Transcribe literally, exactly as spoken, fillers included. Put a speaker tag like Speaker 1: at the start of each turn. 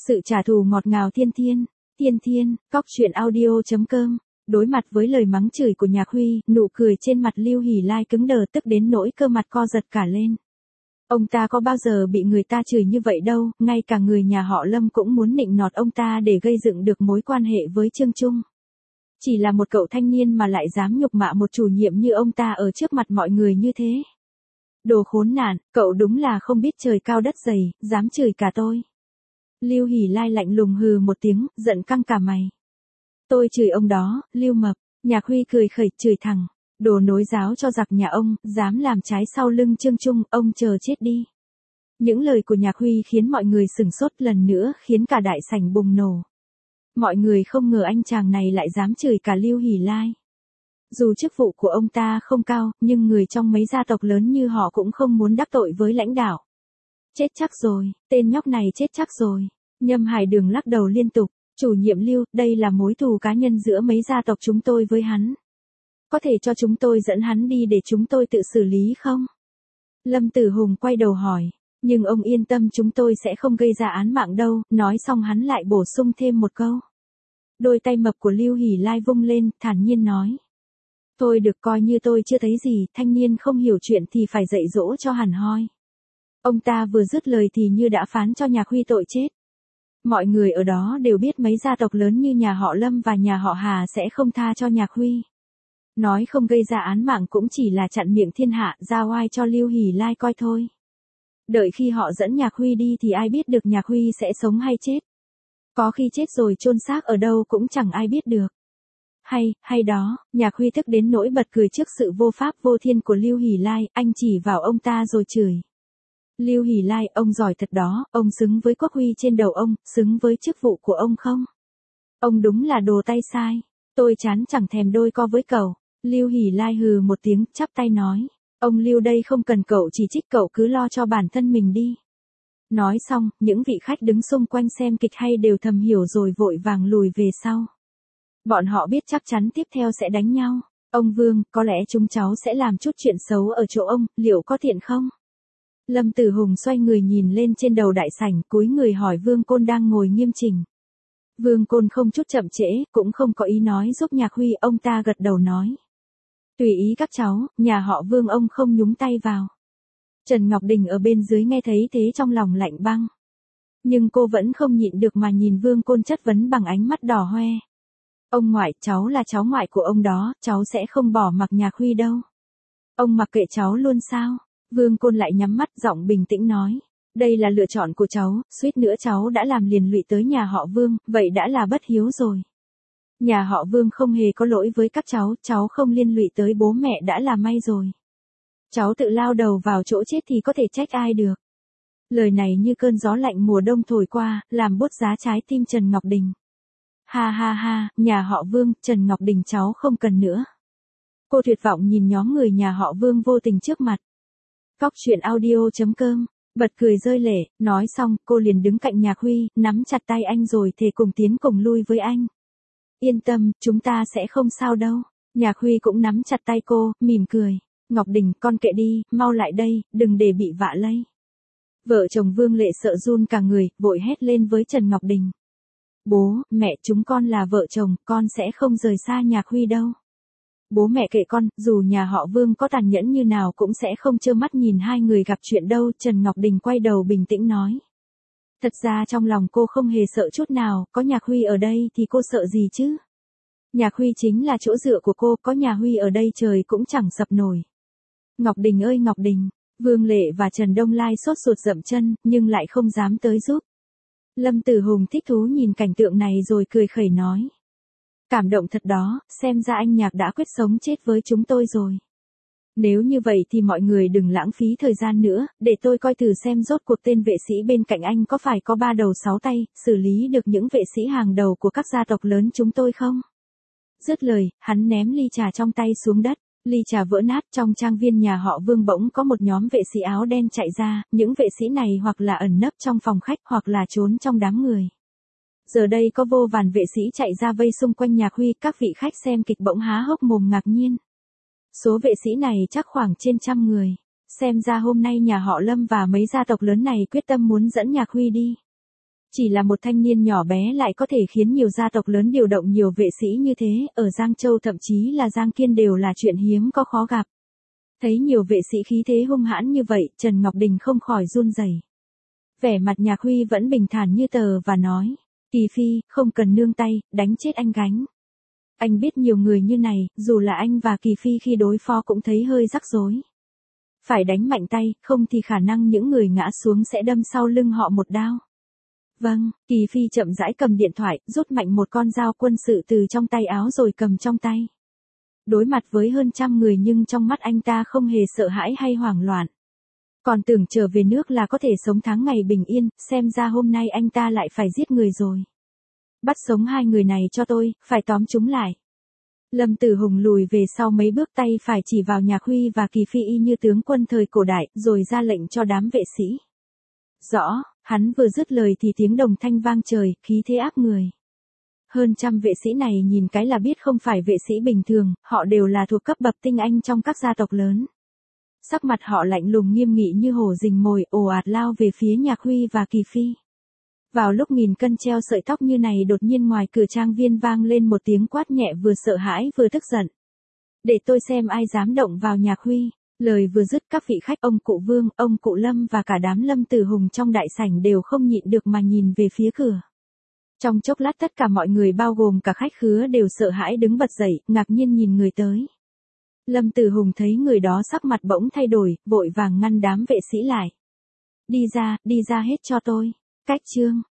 Speaker 1: Sự trả thù ngọt ngào thiên thiên, thiên thiên, cóc truyện audio.com. Đối mặt với lời mắng chửi của Nhạc Huy, nụ cười trên mặt Lưu Hỷ Lai cứng đờ tức đến nỗi cơ mặt co giật cả lên. Ông ta có bao giờ bị người ta chửi như vậy đâu, ngay cả người nhà họ Lâm cũng muốn nịnh nọt ông ta để gây dựng được mối quan hệ với Trương Trung. Chỉ là một cậu thanh niên mà lại dám nhục mạ một chủ nhiệm như ông ta ở trước mặt mọi người như thế. Đồ khốn nạn, cậu đúng là không biết trời cao đất dày, dám chửi cả tôi. Lưu Hỷ Lai lạnh lùng hừ một tiếng, giận căng cả mày. Tôi chửi ông đó, Lưu Mập. Nhạc Huy cười khẩy chửi thẳng. Đồ nối giáo cho giặc nhà ông, dám làm trái sau lưng Trương Trung, ông chờ chết đi. Những lời của Nhạc Huy khiến mọi người sửng sốt lần nữa, khiến cả đại sảnh bùng nổ. Mọi người không ngờ anh chàng này lại dám chửi cả Lưu Hỷ Lai. Dù chức vụ của ông ta không cao, nhưng người trong mấy gia tộc lớn như họ cũng không muốn đắc tội với lãnh đạo. Chết chắc rồi, tên nhóc này chết chắc rồi. Nhâm Hải Đường lắc đầu liên tục. Chủ nhiệm Lưu, đây là mối thù cá nhân giữa mấy gia tộc chúng tôi với hắn. Có thể cho chúng tôi dẫn hắn đi để chúng tôi tự xử lý không? Lâm Tử Hùng quay đầu hỏi. Nhưng ông yên tâm, chúng tôi sẽ không gây ra án mạng đâu. Nói xong hắn lại bổ sung thêm một câu. Đôi tay mập của Lưu Hỷ Lai vung lên, thản nhiên nói. Thôi được, coi như tôi chưa thấy gì, thanh niên không hiểu chuyện thì phải dạy dỗ cho hẳn hoi. Ông ta vừa dứt lời thì như đã phán cho Nhạc Huy tội chết. Mọi người ở đó đều biết mấy gia tộc lớn như nhà họ Lâm và nhà họ Hà sẽ không tha cho Nhạc Huy. Nói không gây ra án mạng cũng chỉ là chặn miệng thiên hạ, ra oai cho Lưu Hỷ Lai coi thôi. Đợi khi họ dẫn Nhạc Huy đi thì ai biết được Nhạc Huy sẽ sống hay chết. Có khi chết rồi chôn xác ở đâu cũng chẳng ai biết được. Hay, hay đó, Nhạc Huy tức đến nỗi bật cười trước sự vô pháp vô thiên của Lưu Hỷ Lai, anh chỉ vào ông ta rồi chửi. Lưu Hỷ Lai, ông giỏi thật đó, ông xứng với quốc huy trên đầu ông, xứng với chức vụ của ông không? Ông đúng là đồ tay sai, tôi chán chẳng thèm đôi co với cậu. Lưu Hỷ Lai hừ một tiếng, chắp tay nói, ông Lưu đây không cần cậu chỉ trích, cậu cứ lo cho bản thân mình đi. Nói xong, những vị khách đứng xung quanh xem kịch hay đều thầm hiểu rồi vội vàng lùi về sau. Bọn họ biết chắc chắn tiếp theo sẽ đánh nhau. Ông Vương, có lẽ chúng cháu sẽ làm chút chuyện xấu ở chỗ ông, liệu có tiện không? Lâm Tử Hùng xoay người nhìn lên trên đầu đại sảnh, cúi người hỏi Vương Côn đang ngồi nghiêm chỉnh. Vương Côn không chút chậm trễ, cũng không có ý nói giúp Nhạc Huy, ông ta gật đầu nói. Tùy ý các cháu, nhà họ Vương ông không nhúng tay vào. Trần Ngọc Đình ở bên dưới nghe thấy thế trong lòng lạnh băng. Nhưng cô vẫn không nhịn được mà nhìn Vương Côn chất vấn bằng ánh mắt đỏ hoe. Ông ngoại, cháu là cháu ngoại của ông đó, cháu sẽ không bỏ mặc Nhạc Huy đâu. Ông mặc kệ cháu luôn sao? Vương Côn lại nhắm mắt, giọng bình tĩnh nói. Đây là lựa chọn của cháu, suýt nữa cháu đã làm liền lụy tới nhà họ Vương, vậy đã là bất hiếu rồi. Nhà họ Vương không hề có lỗi với các cháu, cháu không liên lụy tới bố mẹ đã là may rồi. Cháu tự lao đầu vào chỗ chết thì có thể trách ai được. Lời này như cơn gió lạnh mùa đông thổi qua, làm buốt giá trái tim Trần Ngọc Đình. Ha ha ha, nhà họ Vương, Trần Ngọc Đình cháu không cần nữa. Cô tuyệt vọng nhìn nhóm người nhà họ Vương vô tình trước mặt. Cóc truyện audio.com, bật cười rơi lệ, nói xong, cô liền đứng cạnh Nhạc Huy, nắm chặt tay anh rồi thề cùng tiến cùng lui với anh. Yên tâm, chúng ta sẽ không sao đâu. Nhạc Huy cũng nắm chặt tay cô, mỉm cười. Ngọc Đình, con kệ đi, mau lại đây, đừng để bị vạ lây. Vợ chồng Vương Lệ sợ run cả người, vội hét lên với Trần Ngọc Đình. Bố, mẹ, chúng con là vợ chồng, con sẽ không rời xa Nhạc Huy đâu. Bố mẹ kệ con, dù nhà họ Vương có tàn nhẫn như nào cũng sẽ không trơ mắt nhìn hai người gặp chuyện đâu. Trần Ngọc Đình quay đầu bình tĩnh nói. Thật ra trong lòng cô không hề sợ chút nào, có Nhạc Huy ở đây thì cô sợ gì chứ? Nhạc Huy chính là chỗ dựa của cô, có nhà Huy ở đây trời cũng chẳng sập nổi. Ngọc Đình ơi Ngọc Đình, Vương Lệ và Trần Đông Lai sốt ruột dậm chân, nhưng lại không dám tới giúp. Lâm Tử Hùng thích thú nhìn cảnh tượng này rồi cười khẩy nói. Cảm động thật đó, xem ra anh Nhạc đã quyết sống chết với chúng tôi rồi. Nếu như vậy thì mọi người đừng lãng phí thời gian nữa, để tôi coi thử xem rốt cuộc tên vệ sĩ bên cạnh anh có phải có ba đầu sáu tay, xử lý được những vệ sĩ hàng đầu của các gia tộc lớn chúng tôi không? Dứt lời, hắn ném ly trà trong tay xuống đất. Ly trà vỡ nát, trong trang viên nhà họ Vương bỗng có một nhóm vệ sĩ áo đen chạy ra, những vệ sĩ này hoặc là ẩn nấp trong phòng khách hoặc là trốn trong đám người. Giờ đây có vô vàn vệ sĩ chạy ra vây xung quanh Nhạc Huy, các vị khách xem kịch bỗng há hốc mồm ngạc nhiên. Số vệ sĩ này chắc khoảng trên trăm người. Xem ra hôm nay nhà họ Lâm và mấy gia tộc lớn này quyết tâm muốn dẫn Nhạc Huy đi. Chỉ là một thanh niên nhỏ bé lại có thể khiến nhiều gia tộc lớn điều động nhiều vệ sĩ như thế, ở Giang Châu thậm chí là Giang Kiên đều là chuyện hiếm có khó gặp. Thấy nhiều vệ sĩ khí thế hung hãn như vậy, Trần Ngọc Đình không khỏi run rẩy. Vẻ mặt Nhạc Huy vẫn bình thản như tờ và nói, Kỳ Phi, không cần nương tay, đánh chết anh gánh. Anh biết nhiều người như này, dù là anh và Kỳ Phi khi đối phó cũng thấy hơi rắc rối. Phải đánh mạnh tay, không thì khả năng những người ngã xuống sẽ đâm sau lưng họ một đao. Vâng, Kỳ Phi chậm rãi cầm điện thoại, rút mạnh một con dao quân sự từ trong tay áo rồi cầm trong tay. Đối mặt với hơn trăm người nhưng trong mắt anh ta không hề sợ hãi hay hoảng loạn. Còn tưởng trở về nước là có thể sống tháng ngày bình yên, xem ra hôm nay anh ta lại phải giết người rồi. Bắt sống hai người này cho tôi, phải tóm chúng lại. Lâm Tử Hùng lùi về sau mấy bước, tay phải chỉ vào Nhạc Huy và Kỳ Phi y như tướng quân thời cổ đại, rồi ra lệnh cho đám vệ sĩ. Rõ, hắn vừa dứt lời thì tiếng đồng thanh vang trời, khí thế áp người. Hơn trăm vệ sĩ này nhìn cái là biết không phải vệ sĩ bình thường, họ đều là thuộc cấp bậc tinh anh trong các gia tộc lớn. Sắc mặt họ lạnh lùng nghiêm nghị như hổ rình mồi, ồ ạt lao về phía Nhạc Huy và Kỳ Phi. Vào lúc nghìn cân treo sợi tóc như này, đột nhiên ngoài cửa trang viên vang lên một tiếng quát nhẹ vừa sợ hãi vừa tức giận. Để tôi xem ai dám động vào Nhạc Huy. Lời vừa dứt, các vị khách ông cụ Vương, ông cụ Lâm và cả đám Lâm Tử Hùng trong đại sảnh đều không nhịn được mà nhìn về phía cửa. Trong chốc lát tất cả mọi người bao gồm cả khách khứa đều sợ hãi đứng bật dậy, ngạc nhiên nhìn người tới. Lâm Tử Hùng thấy người đó sắc mặt bỗng thay đổi, vội vàng ngăn đám vệ sĩ lại. Đi ra, đi ra hết cho tôi. Cách chương